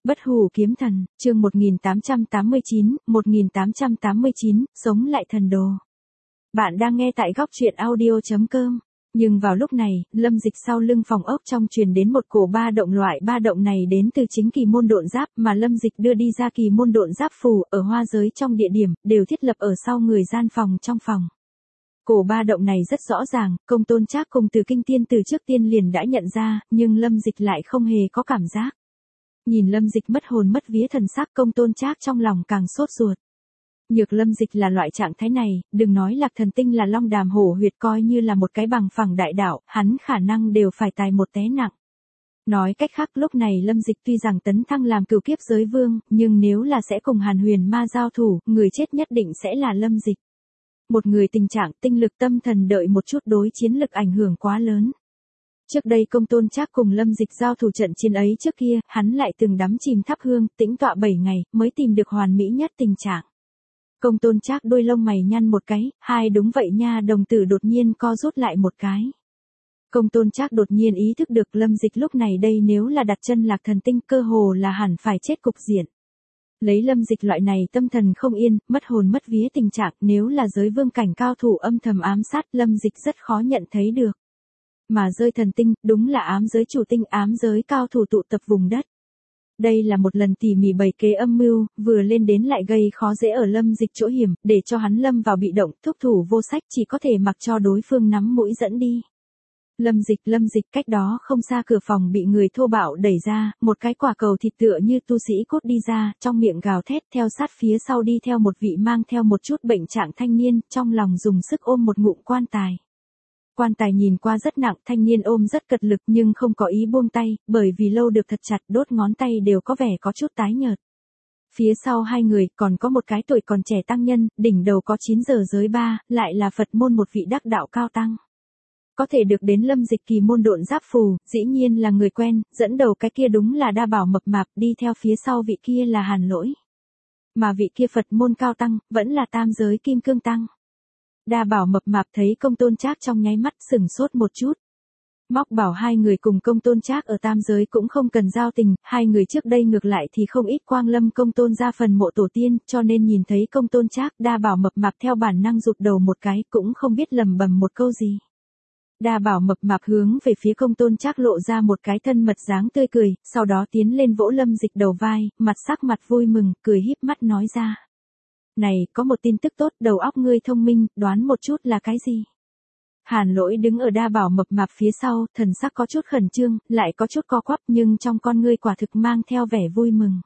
Bất hủ kiếm thần, chương 1889, sống lại thần đồ. Bạn đang nghe tại góc truyện audio.com. Nhưng vào lúc này, Lâm Dịch sau lưng phòng ốc trong truyền đến một cổ ba động, loại ba động này đến từ chính kỳ môn độn giáp mà Lâm Dịch đưa đi ra. Kỳ môn độn giáp phù ở hoa giới trong địa điểm đều thiết lập ở sau người gian phòng trong phòng. Cổ ba động này rất rõ ràng, Công Tôn Trác cùng Từ Kinh Tiên từ trước tiên liền đã nhận ra, nhưng Lâm Dịch lại không hề có cảm giác. Nhìn Lâm Dịch mất hồn mất vía thần sắc, Công Tôn Trác trong lòng càng sốt ruột. Nhược Lâm Dịch là loại trạng thái này, đừng nói Lạc Thần Tinh là long đàm hổ huyệt, coi như là một cái bằng phẳng đại đạo, hắn khả năng đều phải tài một té nặng. Nói cách khác, lúc này Lâm Dịch tuy rằng tấn thăng làm cửu kiếp giới vương, nhưng nếu là sẽ cùng Hàn Huyền Ma giao thủ, người chết nhất định sẽ là Lâm Dịch. Một người tình trạng tinh lực tâm thần đợi một chút đối chiến lực ảnh hưởng quá lớn. Trước đây Công Tôn Trác cùng Lâm Dịch giao thủ trận chiến ấy trước kia, hắn lại từng đắm chìm thắp hương, tĩnh tọa 7 ngày, mới tìm được hoàn mỹ nhất tình trạng. Công Tôn Trác đôi lông mày nhăn một cái, hai đúng vậy nha, đồng tử đột nhiên co rút lại một cái. Công Tôn Trác đột nhiên ý thức được Lâm Dịch lúc này đây nếu là đặt chân Lạc Thần Tinh cơ hồ là hẳn phải chết cục diện. Lấy Lâm Dịch loại này tâm thần không yên, mất hồn mất vía tình trạng, nếu là giới vương cảnh cao thủ âm thầm ám sát, Lâm Dịch rất khó nhận thấy được. Mà rơi thần tinh, đúng là ám giới chủ tinh, ám giới cao thủ tụ tập vùng đất. Đây là một lần tỉ mỉ bày kế âm mưu, vừa lên đến lại gây khó dễ ở Lâm Dịch chỗ hiểm, để cho hắn lâm vào bị động, thúc thủ vô sách, chỉ có thể mặc cho đối phương nắm mũi dẫn đi. Lâm Dịch cách đó không xa cửa phòng bị người thô bạo đẩy ra, một cái quả cầu thịt tựa như tu sĩ cốt đi ra, trong miệng gào thét, theo sát phía sau đi theo một vị mang theo một chút bệnh trạng thanh niên, trong lòng dùng sức ôm một ngụm quan tài. Quan tài nhìn qua rất nặng, thanh niên ôm rất cật lực nhưng không có ý buông tay, bởi vì lâu được thật chặt, đốt ngón tay đều có vẻ có chút tái nhợt. Phía sau hai người còn có một cái tuổi còn trẻ tăng nhân, đỉnh đầu có 9 giờ giới ba, lại là Phật môn một vị đắc đạo cao tăng. Có thể được đến Lâm Dịch kỳ môn độn giáp phù, dĩ nhiên là người quen, dẫn đầu cái kia đúng là Đa Bảo mập mạp, đi theo phía sau vị kia là Hàn Lỗi. Mà vị kia Phật môn cao tăng, vẫn là tam giới kim cương tăng. Đa Bảo mập mạp thấy Công Tôn Trác trong nháy mắt sửng sốt một chút. Móc bảo hai người cùng Công Tôn Trác ở tam giới cũng không cần giao tình, hai người trước đây ngược lại thì không ít quang lâm Công Tôn ra phần mộ tổ tiên, cho nên nhìn thấy Công Tôn Trác, Đa Bảo mập mạp theo bản năng rụt đầu một cái, cũng không biết lẩm bẩm một câu gì. Đa Bảo mập mạp hướng về phía Công Tôn Trác lộ ra một cái thân mật dáng tươi cười, sau đó tiến lên vỗ Lâm Dịch đầu vai, sắc mặt vui mừng, cười híp mắt nói ra. Này, có một tin tức tốt, đầu óc ngươi thông minh, đoán một chút là cái gì? Hàn Lỗi đứng ở Đa Bảo mập mạp phía sau, thần sắc có chút khẩn trương, lại có chút co quắp, nhưng trong con ngươi quả thực mang theo vẻ vui mừng.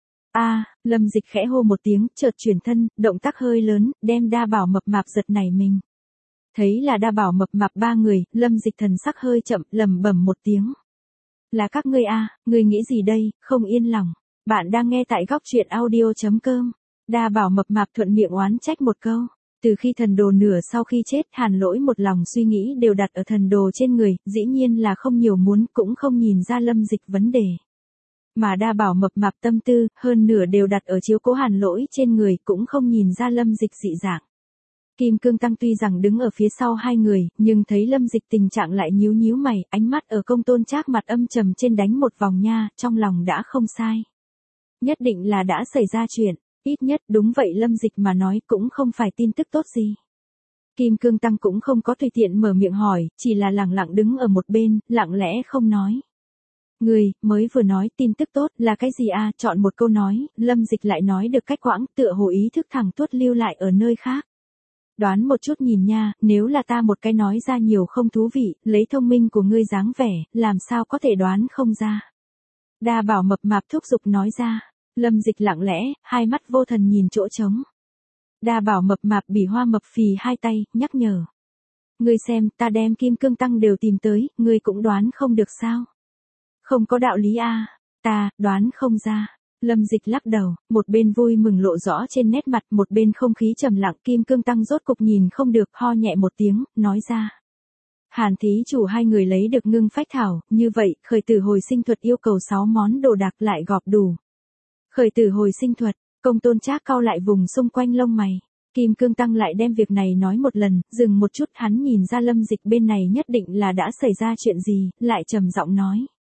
Lâm Dịch khẽ hô một tiếng, chợt chuyển thân, động tác hơi lớn, đem Đa Bảo mập mạp giật nảy mình. Thấy là Đa Bảo mập mạp ba người, Lâm Dịch thần sắc hơi chậm, lẩm bẩm một tiếng. Là các ngươi ngươi nghĩ gì đây, không yên lòng. Bạn đang nghe tại góc truyện audio.com. Đa Bảo mập mạp thuận miệng oán trách một câu. Từ khi thần đồ nửa sau khi chết, Hàn Lỗi một lòng suy nghĩ đều đặt ở thần đồ trên người, dĩ nhiên là không nhiều muốn, cũng không nhìn ra Lâm Dịch vấn đề. Mà Đa Bảo mập mạp tâm tư, hơn nửa đều đặt ở chiếu cố Hàn Lỗi trên người, cũng không nhìn ra Lâm Dịch dị dạng. Kim Cương Tăng tuy rằng đứng ở phía sau hai người, nhưng thấy Lâm Dịch tình trạng lại nhíu nhíu mày, ánh mắt ở Công Tôn Trác mặt âm trầm trên đánh một vòng nha, trong lòng đã không sai. Nhất định là đã xảy ra chuyện. Ít nhất đúng vậy, Lâm Dịch mà nói cũng không phải tin tức tốt gì. Kim Cương Tăng cũng không có tùy tiện mở miệng hỏi, chỉ là lẳng lặng đứng ở một bên, lặng lẽ không nói. Người, mới vừa nói tin tức tốt là cái gì chọn một câu nói, Lâm Dịch lại nói được cách quãng, tựa hồ ý thức thẳng tuốt lưu lại ở nơi khác. Đoán một chút nhìn nha, nếu là ta một cái nói ra nhiều không thú vị, lấy thông minh của ngươi dáng vẻ, làm sao có thể đoán không ra. Đa Bảo mập mạp thúc giục nói ra. Lâm Dịch lặng lẽ, hai mắt vô thần nhìn chỗ trống. Đa Bảo mập mạp bỉ hoa mập phì hai tay, nhắc nhở. Ngươi xem, ta đem Kim Cương Tăng đều tìm tới, ngươi cũng đoán không được sao? Không có đạo lý ta, đoán không ra. Lâm Dịch lắc đầu, một bên vui mừng lộ rõ trên nét mặt, một bên không khí trầm lặng. Kim Cương Tăng rốt cục nhìn không được, ho nhẹ một tiếng, nói ra. Hàn thí chủ hai người lấy được ngưng phách thảo, như vậy, khởi tử hồi sinh thuật yêu cầu 6 món đồ đạc lại gọp đủ. Khởi tử hồi sinh thuật, Công Tôn Trác cau lại vùng xung quanh lông mày. Kim Cương Tăng lại đem việc này nói một lần, dừng một chút, hắn nhìn ra Lâm Dịch bên này nhất định là đã xảy ra chuyện gì, lại trầm giọng nói.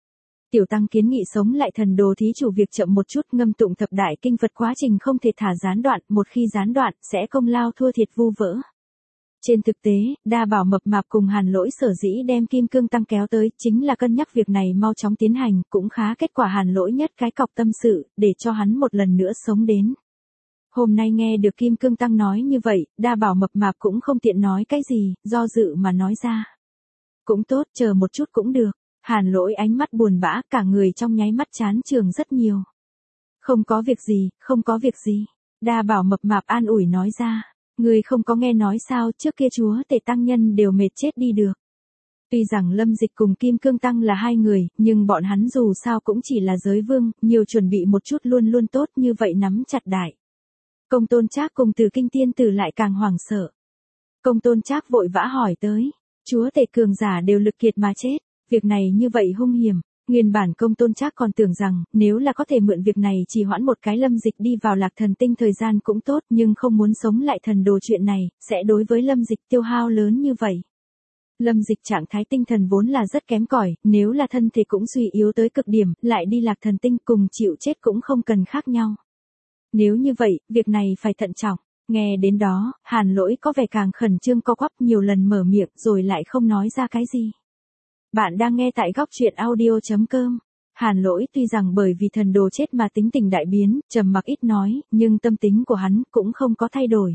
Tiểu tăng kiến nghị sống lại thần đồ thí chủ việc chậm một chút, ngâm tụng thập đại kinh Phật quá trình không thể thả gián đoạn, một khi gián đoạn, sẽ công lao thua thiệt vu vỡ. Trên thực tế, Đa Bảo mập mạp cùng Hàn Lỗi sở dĩ đem Kim Cương Tăng kéo tới, chính là cân nhắc việc này mau chóng tiến hành, cũng khá kết quả Hàn Lỗi nhất cái cọc tâm sự, để cho hắn một lần nữa sống đến. Hôm nay nghe được Kim Cương Tăng nói như vậy, Đa Bảo mập mạp cũng không tiện nói cái gì, do dự mà nói ra. Cũng tốt, chờ một chút cũng được. Hàn Lỗi ánh mắt buồn bã, cả người trong nháy mắt chán trường rất nhiều. Không có việc gì, không có việc gì. Đa Bảo mập mạp an ủi nói ra. Người không có nghe nói sao, trước kia chúa tể tăng nhân đều mệt chết đi được. Tuy rằng Lâm Dịch cùng Kim Cương Tăng là hai người, nhưng bọn hắn dù sao cũng chỉ là giới vương, nhiều chuẩn bị một chút luôn luôn tốt, như vậy nắm chặt đại. Công Tôn Trác cùng Từ Kinh tiên tử lại càng hoảng sợ. Công Tôn Trác vội vã hỏi tới, chúa tể cường giả đều lực kiệt mà chết, việc này như vậy hung hiểm. Nguyên bản Công Tôn Trác còn tưởng rằng, nếu là có thể mượn việc này trì hoãn một cái Lâm Dịch đi vào Lạc Thần Tinh thời gian cũng tốt, nhưng không muốn sống lại thần đồ chuyện này, sẽ đối với Lâm Dịch tiêu hao lớn như vậy. Lâm Dịch trạng thái tinh thần vốn là rất kém cỏi, nếu là thân thể cũng suy yếu tới cực điểm, lại đi Lạc Thần Tinh cùng chịu chết cũng không cần khác nhau. Nếu như vậy, việc này phải thận trọng. Nghe đến đó, Hàn Lỗi có vẻ càng khẩn trương co quắp, nhiều lần mở miệng rồi lại không nói ra cái gì. Bạn đang nghe tại góc truyện audio.com. Hàn Lỗi tuy rằng bởi vì thần đồ chết mà tính tình đại biến, trầm mặc ít nói, nhưng tâm tính của hắn cũng không có thay đổi.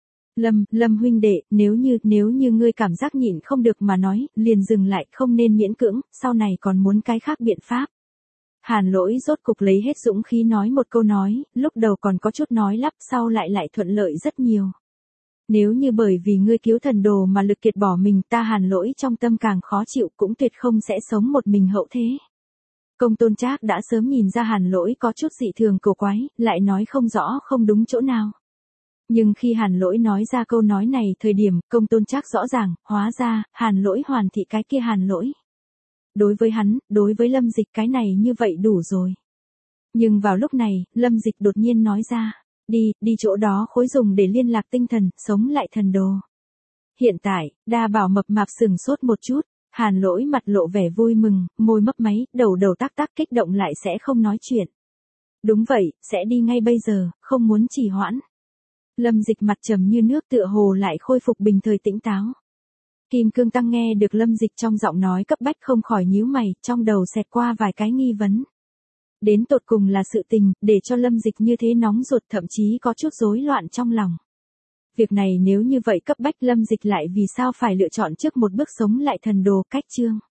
Lâm huynh đệ, nếu như ngươi cảm giác nhịn không được mà nói, liền dừng lại, không nên miễn cưỡng, sau này còn muốn cái khác biện pháp. Hàn Lỗi rốt cục lấy hết dũng khí nói một câu nói, lúc đầu còn có chút nói lắp, sau lại thuận lợi rất nhiều. Nếu như bởi vì ngươi cứu thần đồ mà lực kiệt bỏ mình, ta Hàn Lỗi trong tâm càng khó chịu, cũng tuyệt không sẽ sống một mình hậu thế. Công Tôn Trác đã sớm nhìn ra Hàn Lỗi có chút dị thường cổ quái, lại nói không rõ không đúng chỗ nào. Nhưng khi Hàn Lỗi nói ra câu nói này thời điểm, Công Tôn Trác rõ ràng, hóa ra, Hàn Lỗi hoàn thị cái kia Hàn Lỗi. Đối với hắn, đối với Lâm Dịch cái này như vậy đủ rồi. Nhưng vào lúc này, Lâm Dịch đột nhiên nói ra, đi chỗ đó khối dùng để liên lạc tinh thần, sống lại thần đồ. Hiện tại, Đa Bảo mập mạp sừng sốt một chút, Hàn Lỗi mặt lộ vẻ vui mừng, môi mấp máy, đầu tác kích động lại sẽ không nói chuyện. Đúng vậy, sẽ đi ngay bây giờ, không muốn trì hoãn. Lâm Dịch mặt trầm như nước, tựa hồ lại khôi phục bình thời tĩnh táo. Kim Cương Tăng nghe được Lâm Dịch trong giọng nói cấp bách không khỏi nhíu mày, trong đầu xẹt qua vài cái nghi vấn. Đến tột cùng là sự tình, để cho Lâm Dịch như thế nóng ruột, thậm chí có chút rối loạn trong lòng. Việc này nếu như vậy cấp bách, Lâm Dịch lại vì sao phải lựa chọn trước một bước sống lại thần đồ cách chương.